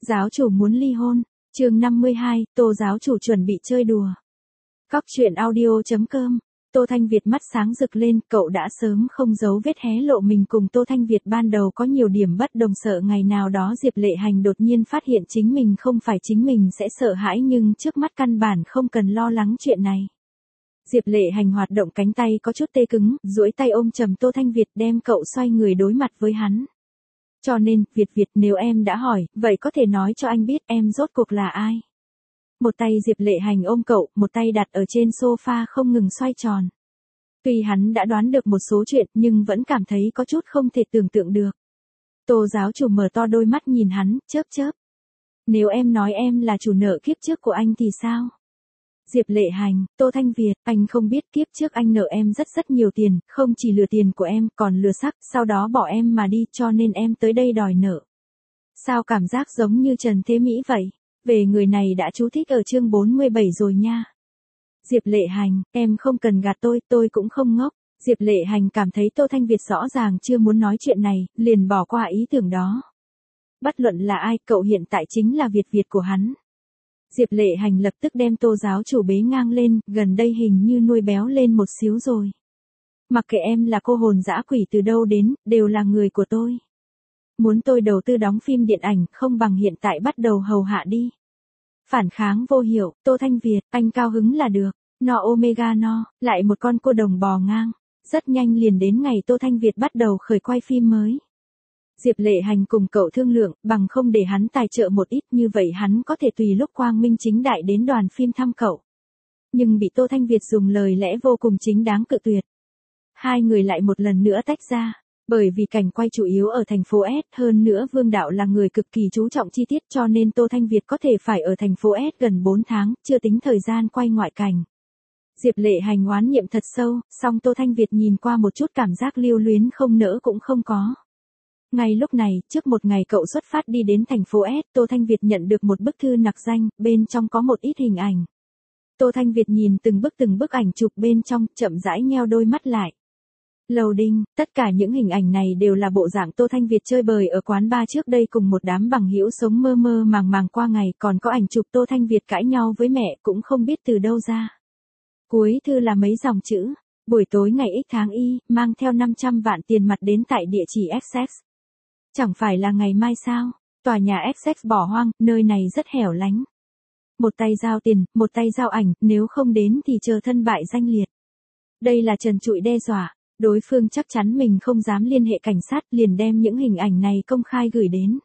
Giáo chủ muốn ly hôn. Chương 52, Tô giáo chủ chuẩn bị chơi đùa. Cóc truyện audio.com. Tô Thanh Việt mắt sáng rực lên, cậu đã sớm không giấu vết hé lộ mình cùng Tô Thanh Việt ban đầu có nhiều điểm bất đồng, sợ ngày nào đó Diệp Lệ Hành đột nhiên phát hiện chính mình không phải chính mình sẽ sợ hãi, nhưng trước mắt căn bản không cần lo lắng chuyện này. Diệp Lệ Hành hoạt động cánh tay có chút tê cứng, duỗi tay ôm chầm Tô Thanh Việt, đem cậu xoay người đối mặt với hắn. Cho nên, Việt nếu em đã hỏi, vậy có thể nói cho anh biết em rốt cuộc là ai? Một tay Diệp Lệ Hành ôm cậu, một tay đặt ở trên sofa không ngừng xoay tròn. Tuy hắn đã đoán được một số chuyện nhưng vẫn cảm thấy có chút không thể tưởng tượng được. Tô giáo chủ mở to đôi mắt nhìn hắn, chớp chớp. Nếu em nói em là chủ nợ kiếp trước của anh thì sao? Diệp Lệ Hành, Tô Thanh Việt, anh không biết kiếp trước anh nợ em rất nhiều tiền, không chỉ lừa tiền của em còn lừa xác, sau đó bỏ em mà đi, cho nên em tới đây đòi nợ. Sao cảm giác giống như Trần Thế Mỹ vậy? Về người này đã chú thích ở chương 47 rồi nha. Diệp Lệ Hành, em không cần gạt tôi cũng không ngốc. Diệp Lệ Hành cảm thấy Tô Thanh Việt rõ ràng chưa muốn nói chuyện này, liền bỏ qua ý tưởng đó. Bất luận là ai, cậu hiện tại chính là Việt của hắn. Diệp Lệ Hành lập tức đem Tô giáo chủ bế ngang lên, gần đây hình như nuôi béo lên một xíu rồi. Mặc kệ em là cô hồn dã quỷ từ đâu đến, đều là người của tôi. Muốn tôi đầu tư đóng phim điện ảnh, không bằng hiện tại bắt đầu hầu hạ đi. Phản kháng vô hiệu, Tô Thanh Việt, anh cao hứng là được. No omega no, lại một con cô đồng bò ngang. Rất nhanh liền đến ngày Tô Thanh Việt bắt đầu khởi quay phim mới. Diệp Lệ Hành cùng cậu thương lượng, bằng không để hắn tài trợ một ít, như vậy hắn có thể tùy lúc quang minh chính đại đến đoàn phim thăm cậu. Nhưng bị Tô Thanh Việt dùng lời lẽ vô cùng chính đáng cự tuyệt. Hai người lại một lần nữa tách ra. Bởi vì cảnh quay chủ yếu ở thành phố S, hơn nữa Vương Đạo là người cực kỳ chú trọng chi tiết, cho nên Tô Thanh Việt có thể phải ở thành phố S gần 4 tháng, chưa tính thời gian quay ngoại cảnh. Diệp Lệ Hành oán niệm thật sâu, song Tô Thanh Việt nhìn qua một chút cảm giác lưu luyến không nỡ cũng không có. Ngay lúc này, trước một ngày cậu xuất phát đi đến thành phố S, Tô Thanh Việt nhận được một bức thư nặc danh, bên trong có một ít hình ảnh. Tô Thanh Việt nhìn từng bức ảnh chụp bên trong, chậm rãi nheo đôi mắt lại. Loading, tất cả những hình ảnh này đều là bộ dạng Tô Thanh Việt chơi bời ở quán bar trước đây cùng một đám bằng hữu sống mơ mơ màng màng qua ngày, còn có ảnh chụp Tô Thanh Việt cãi nhau với mẹ cũng không biết từ đâu ra. Cuối thư là mấy dòng chữ, buổi tối ngày X tháng Y, mang theo 500 vạn tiền mặt đến tại địa chỉ XX. Chẳng phải là ngày mai sao, tòa nhà XX bỏ hoang, nơi này rất hẻo lánh. Một tay giao tiền, một tay giao ảnh, nếu không đến thì chờ thân bại danh liệt. Đây là trần trụi đe dọa. Đối phương chắc chắn mình không dám liên hệ cảnh sát, liền đem những hình ảnh này công khai gửi đến.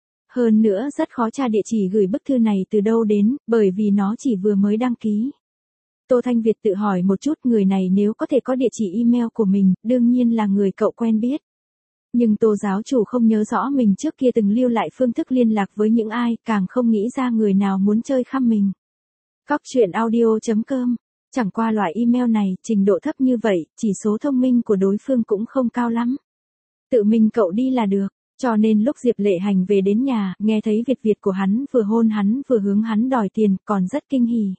Hơn nữa rất khó tra địa chỉ gửi bức thư này từ đâu đến, bởi vì nó chỉ vừa mới đăng ký. Tô Thanh Việt tự hỏi một chút, người này nếu có thể có địa chỉ email của mình, đương nhiên là người cậu quen biết. Nhưng Tô giáo chủ không nhớ rõ mình trước kia từng lưu lại phương thức liên lạc với những ai, càng không nghĩ ra người nào muốn chơi khăm mình. Cóc truyện audio.com. Chẳng qua loại email này, trình độ thấp như vậy, chỉ số thông minh của đối phương cũng không cao lắm. Tự mình cậu đi là được, cho nên lúc Diệp Lệ Hành về đến nhà, nghe thấy Việt của hắn vừa hôn hắn vừa hướng hắn đòi tiền, còn rất kinh hỉ.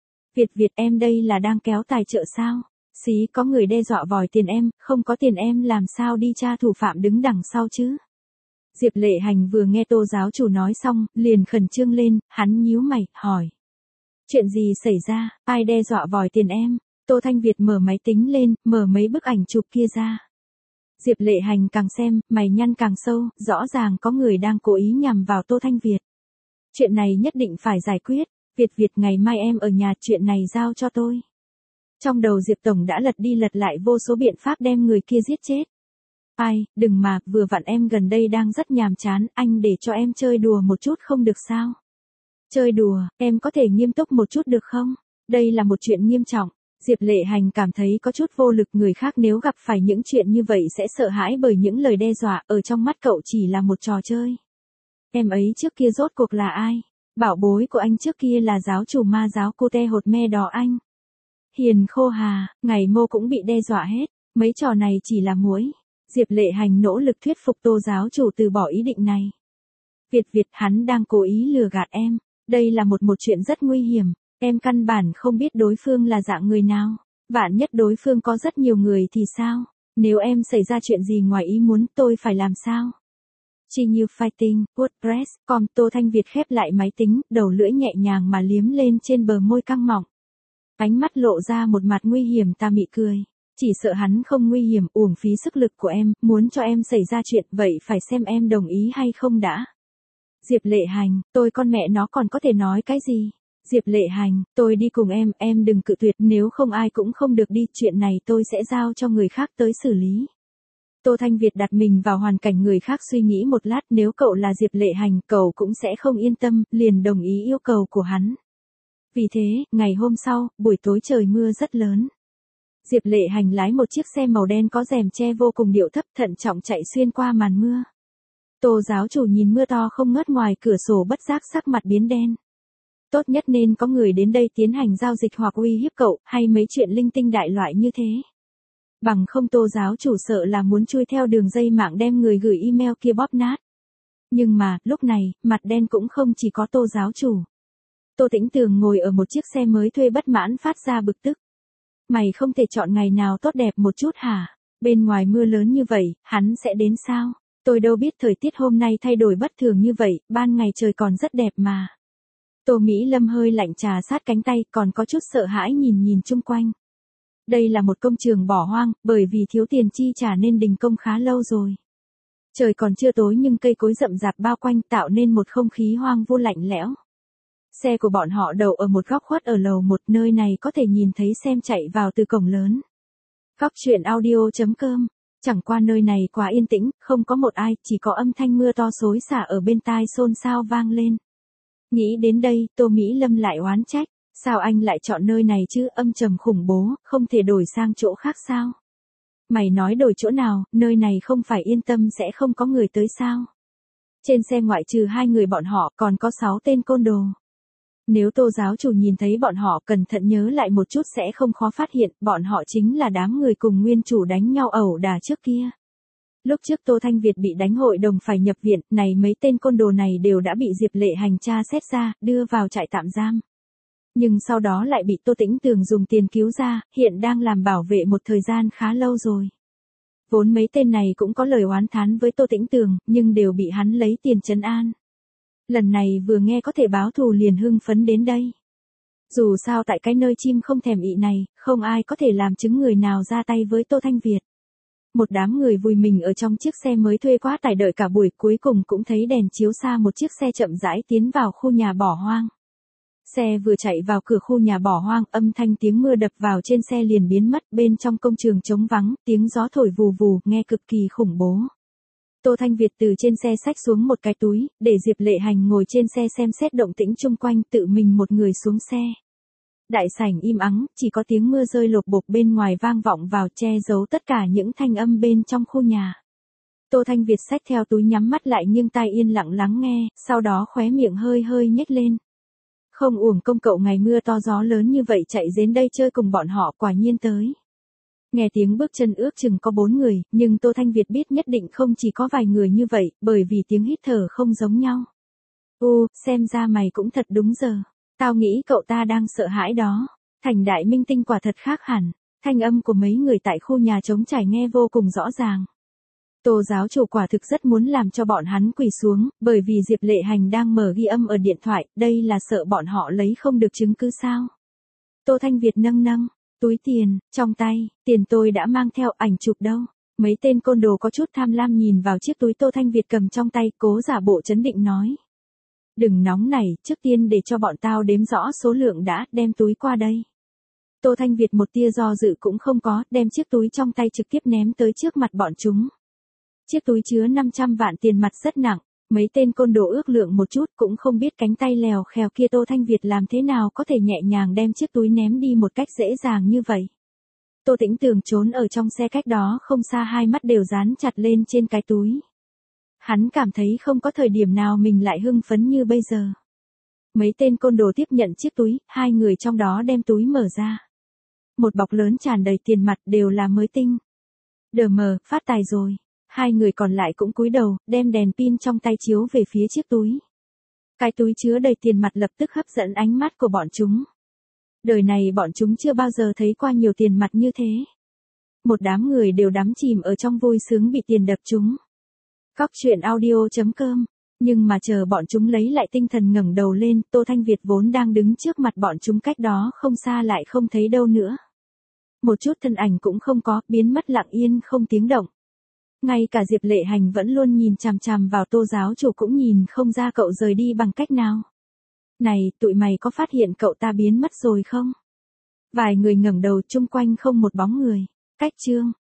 Việt em đây là đang kéo tài trợ sao? Xí có người đe dọa vòi tiền em, không có tiền em làm sao đi tra thủ phạm đứng đằng sau chứ? Diệp Lệ Hành vừa nghe Tô giáo chủ nói xong, liền khẩn trương lên, hắn nhíu mày, hỏi. Chuyện gì xảy ra, ai đe dọa vòi tiền em? Tô Thanh Việt mở máy tính lên, mở mấy bức ảnh chụp kia ra. Diệp Lệ Hành càng xem, mày nhăn càng sâu, rõ ràng có người đang cố ý nhằm vào Tô Thanh Việt. Chuyện này nhất định phải giải quyết, Việt ngày mai em ở nhà, chuyện này giao cho tôi. Trong đầu Diệp Tổng đã lật đi lật lại vô số biện pháp đem người kia giết chết. Ai, đừng mà, vừa vặn em gần đây đang rất nhàm chán, anh để cho em chơi đùa một chút không được sao? Chơi đùa, em có thể nghiêm túc một chút được không? Đây là một chuyện nghiêm trọng. Diệp Lệ Hành cảm thấy có chút vô lực, người khác nếu gặp phải những chuyện như vậy sẽ sợ hãi bởi những lời đe dọa, ở trong mắt cậu chỉ là một trò chơi. Em ấy trước kia rốt cuộc là ai? Bảo bối của anh trước kia là giáo chủ ma giáo cô te hột me đỏ anh. Hiền khô hà, ngày mô cũng bị đe dọa hết, mấy trò này chỉ là muối. Diệp Lệ Hành nỗ lực thuyết phục Tô giáo chủ từ bỏ ý định này. Việt hắn đang cố ý lừa gạt em. Đây là một chuyện rất nguy hiểm, em căn bản không biết đối phương là dạng người nào. Vạn nhất đối phương có rất nhiều người thì sao? Nếu em xảy ra chuyện gì ngoài ý muốn, tôi phải làm sao? Continue Fighting, WordPress.com. Tô Thanh Việt khép lại máy tính, đầu lưỡi nhẹ nhàng mà liếm lên trên bờ môi căng mọng. Ánh mắt lộ ra một mặt nguy hiểm tà mị cười. Chỉ sợ hắn không nguy hiểm, uổng phí sức lực của em, muốn cho em xảy ra chuyện, vậy phải xem em đồng ý hay không đã. Diệp Lệ Hành, tôi con mẹ nó còn có thể nói cái gì? Diệp Lệ Hành, tôi đi cùng em đừng cự tuyệt, nếu không ai cũng không được đi, chuyện này tôi sẽ giao cho người khác tới xử lý. Tô Thanh Việt đặt mình vào hoàn cảnh người khác suy nghĩ một lát, nếu cậu là Diệp Lệ Hành, cậu cũng sẽ không yên tâm, liền đồng ý yêu cầu của hắn. Vì thế, ngày hôm sau, buổi tối trời mưa rất lớn. Diệp Lệ Hành lái một chiếc xe màu đen có rèm che vô cùng điệu thấp, thận trọng chạy xuyên qua màn mưa. Tô giáo chủ nhìn mưa to không ngớt ngoài cửa sổ, bất giác sắc mặt biến đen. Tốt nhất nên có người đến đây tiến hành giao dịch hoặc uy hiếp cậu, hay mấy chuyện linh tinh đại loại như thế. Bằng không Tô giáo chủ sợ là muốn chui theo đường dây mạng đem người gửi email kia bóp nát. Nhưng mà, lúc này, mặt đen cũng không chỉ có Tô giáo chủ. Tô Tĩnh Tường ngồi ở một chiếc xe mới thuê bất mãn phát ra bực tức. Mày không thể chọn ngày nào tốt đẹp một chút hả? Bên ngoài mưa lớn như vậy, hắn sẽ đến sao? Tôi đâu biết thời tiết hôm nay thay đổi bất thường như vậy, ban ngày trời còn rất đẹp mà. Tô Mỹ Lâm hơi lạnh trà sát cánh tay, còn có chút sợ hãi nhìn chung quanh. Đây là một công trường bỏ hoang, bởi vì thiếu tiền chi trả nên đình công khá lâu rồi. Trời còn chưa tối nhưng cây cối rậm rạp bao quanh tạo nên một không khí hoang vu lạnh lẽo. Xe của bọn họ đậu ở một góc khuất ở lầu 1, nơi này có thể nhìn thấy xem chạy vào từ cổng lớn. Góc truyện audio.com. Chẳng qua nơi này quá yên tĩnh, không có một ai, chỉ có âm thanh mưa to xối xả ở bên tai xôn xao vang lên. Nghĩ đến đây, Tô Mỹ Lâm lại oán trách. Sao anh lại chọn nơi này chứ, âm trầm khủng bố, không thể đổi sang chỗ khác sao? Mày nói đổi chỗ nào, nơi này không phải yên tâm sẽ không có người tới sao? Trên xe ngoại trừ 2 người bọn họ còn có 6 tên côn đồ. Nếu Tô giáo chủ nhìn thấy bọn họ cẩn thận nhớ lại một chút sẽ không khó phát hiện, bọn họ chính là đám người cùng nguyên chủ đánh nhau ẩu đả trước kia. Lúc trước Tô Thanh Việt bị đánh hội đồng phải nhập viện, này mấy tên côn đồ này đều đã bị Diệp Lệ Hành tra xét ra, đưa vào trại tạm giam. Nhưng sau đó lại bị Tô Tĩnh Tường dùng tiền cứu ra, hiện đang làm bảo vệ một thời gian khá lâu rồi. Vốn mấy tên này cũng có lời oán thán với Tô Tĩnh Tường, nhưng đều bị hắn lấy tiền trấn an. Lần này vừa nghe có thể báo thù liền hưng phấn đến đây. Dù sao tại cái nơi chim không thèm ị này, không ai có thể làm chứng người nào ra tay với Tô Thanh Việt. Một đám người vùi mình ở trong chiếc xe mới thuê quá tải đợi cả buổi, cuối cùng cũng thấy đèn chiếu xa một chiếc xe chậm rãi tiến vào khu nhà bỏ hoang. Xe vừa chạy vào cửa khu nhà bỏ hoang, âm thanh tiếng mưa đập vào trên xe liền biến mất, bên trong công trường trống vắng, tiếng gió thổi vù vù, nghe cực kỳ khủng bố. Tô Thanh Việt từ trên xe xách xuống một cái túi, để Diệp Lệ Hành ngồi trên xe xem xét động tĩnh chung quanh, tự mình một người xuống xe. Đại sảnh im ắng, chỉ có tiếng mưa rơi lộp bộp bên ngoài vang vọng vào, che giấu tất cả những thanh âm bên trong khu nhà. Tô Thanh Việt xách theo túi nhắm mắt lại nghiêng tai yên lặng lắng nghe, sau đó khóe miệng hơi nhếch lên. Không uổng công cậu ngày mưa to gió lớn như vậy chạy đến đây chơi cùng bọn họ, quả nhiên tới. Nghe tiếng bước chân ước chừng có 4 người, nhưng Tô Thanh Việt biết nhất định không chỉ có vài người như vậy, bởi vì tiếng hít thở không giống nhau. Xem ra mày cũng thật đúng giờ. Tao nghĩ cậu ta đang sợ hãi đó. Thành đại minh tinh quả thật khác hẳn. Thanh âm của mấy người tại khu nhà trống trải nghe vô cùng rõ ràng. Tô giáo chủ quả thực rất muốn làm cho bọn hắn quỳ xuống, bởi vì Diệp Lệ Hành đang mở ghi âm ở điện thoại, đây là sợ bọn họ lấy không được chứng cứ sao. Tô Thanh Việt nâng túi tiền, trong tay, tiền tôi đã mang theo, ảnh chụp đâu. Mấy tên côn đồ có chút tham lam nhìn vào chiếc túi Tô Thanh Việt cầm trong tay, cố giả bộ trấn định nói. Đừng nóng nảy, trước tiên để cho bọn tao đếm rõ số lượng đã, đem túi qua đây. Tô Thanh Việt một tia do dự cũng không có, đem chiếc túi trong tay trực tiếp ném tới trước mặt bọn chúng. Chiếc túi chứa 500 vạn tiền mặt rất nặng, mấy tên côn đồ ước lượng một chút cũng không biết cánh tay lèo khèo kia Tô Thanh Việt làm thế nào có thể nhẹ nhàng đem chiếc túi ném đi một cách dễ dàng như vậy. Tô Tĩnh Tường trốn ở trong xe cách đó không xa, hai mắt đều dán chặt lên trên cái túi. Hắn cảm thấy không có thời điểm nào mình lại hưng phấn như bây giờ. Mấy tên côn đồ tiếp nhận chiếc túi, 2 người trong đó đem túi mở ra. Một bọc lớn tràn đầy tiền mặt đều là mới tinh. Đờ mờ, phát tài rồi. 2 người còn lại cũng cúi đầu, đem đèn pin trong tay chiếu về phía chiếc túi. Cái túi chứa đầy tiền mặt lập tức hấp dẫn ánh mắt của bọn chúng. Đời này bọn chúng chưa bao giờ thấy qua nhiều tiền mặt như thế. Một đám người đều đắm chìm ở trong vui sướng bị tiền đập chúng. Cóc truyện audio.com. Nhưng mà chờ bọn chúng lấy lại tinh thần ngẩng đầu lên, Tô Thanh Việt vốn đang đứng trước mặt bọn chúng cách đó không xa lại không thấy đâu nữa. Một chút thân ảnh cũng không có, biến mất lặng yên không tiếng động. Ngay cả Diệp Lệ Hành vẫn luôn nhìn chằm chằm vào Tô giáo chủ cũng nhìn không ra cậu rời đi bằng cách nào. Này, tụi mày có phát hiện cậu ta biến mất rồi không? Vài người ngẩng đầu chung quanh không một bóng người. Cách chương